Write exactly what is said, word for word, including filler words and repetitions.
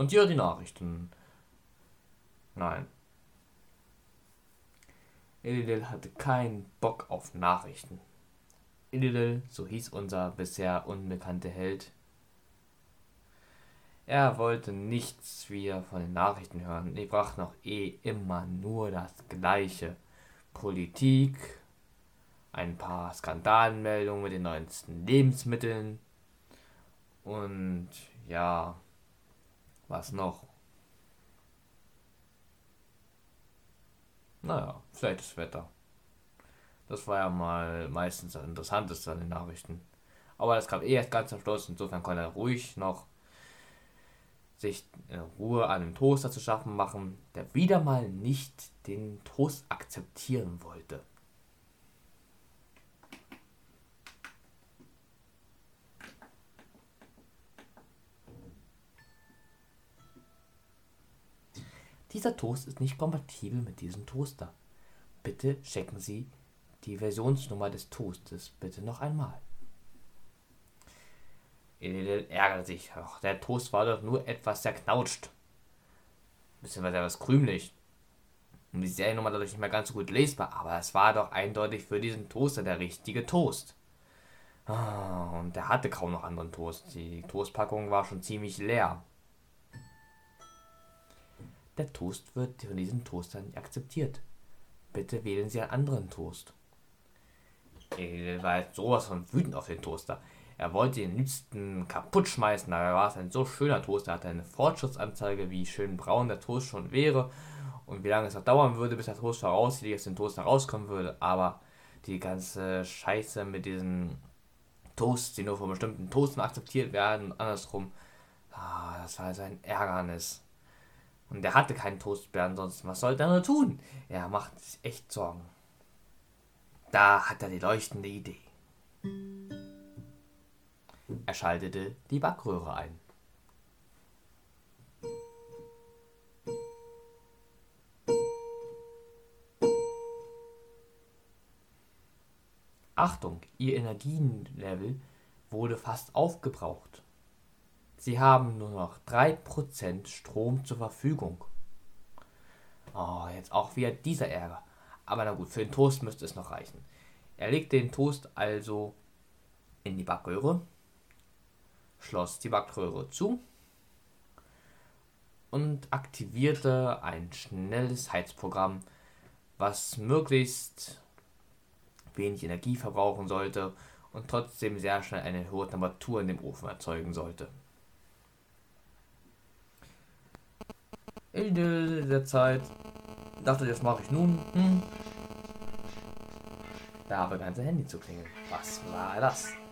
Und hier die Nachrichten. Nein. Illidel hatte keinen Bock auf Nachrichten. Illidel, so hieß unser bisher unbekannter Held. Er wollte nichts wieder von den Nachrichten hören. Die brachten noch eh immer nur das Gleiche. Politik, ein paar Skandalmeldungen mit den neuesten Lebensmitteln und ja, was noch? Naja, vielleicht das Wetter. Das war ja mal meistens das Interessanteste an den Nachrichten. Aber das kam eh erst ganz am Schluss, insofern konnte er ruhig noch sich in Ruhe an einem Toaster zu schaffen machen, der wieder mal nicht den Toast akzeptieren wollte. Dieser Toast ist nicht kompatibel mit diesem Toaster. Bitte checken Sie die Versionsnummer des Toastes bitte noch einmal. Elidel ärgerte sich. Ach, der Toast war doch nur etwas zerknautscht. Beziehungsweise etwas krümelig. Und die Seriennummer dadurch nicht mehr ganz so gut lesbar, aber es war doch eindeutig für diesen Toaster der richtige Toast. Ah, und der hatte kaum noch anderen Toast. Die Toastpackung war schon ziemlich leer. Der Toast wird von diesem Toaster nicht akzeptiert. Bitte wählen Sie einen anderen Toast. Er war jetzt sowas von wütend auf den Toaster. Er wollte den liebsten kaputt schmeißen, aber war es ein so schöner Toast. Er hatte eine Fortschrittsanzeige, wie schön braun der Toast schon wäre und wie lange es noch dauern würde, bis der Toast voraussichtlich aus dem Toaster rauskommen würde. Aber die ganze Scheiße mit diesen Toasts, die nur von bestimmten Toasten akzeptiert werden und andersrum, ah, das war sein Ärgernis. Und er hatte keinen Toast mehr, ansonsten, was sollte er nur tun? Er macht sich echt Sorgen. Da hat er die leuchtende Idee. Er schaltete die Backröhre ein. Achtung, Ihr Energielevel wurde fast aufgebraucht. Sie haben nur noch drei Prozent Strom zur Verfügung. Oh, jetzt auch wieder dieser Ärger. Aber na gut, für den Toast müsste es noch reichen. Er legte den Toast also in die Backröhre, schloss die Backröhre zu und aktivierte ein schnelles Heizprogramm, was möglichst wenig Energie verbrauchen sollte und trotzdem sehr schnell eine hohe Temperatur in dem Ofen erzeugen sollte. In der Zeit dachte ich, das mache ich nun. Hm. Da begann sein Handy zu klingeln. Was war das?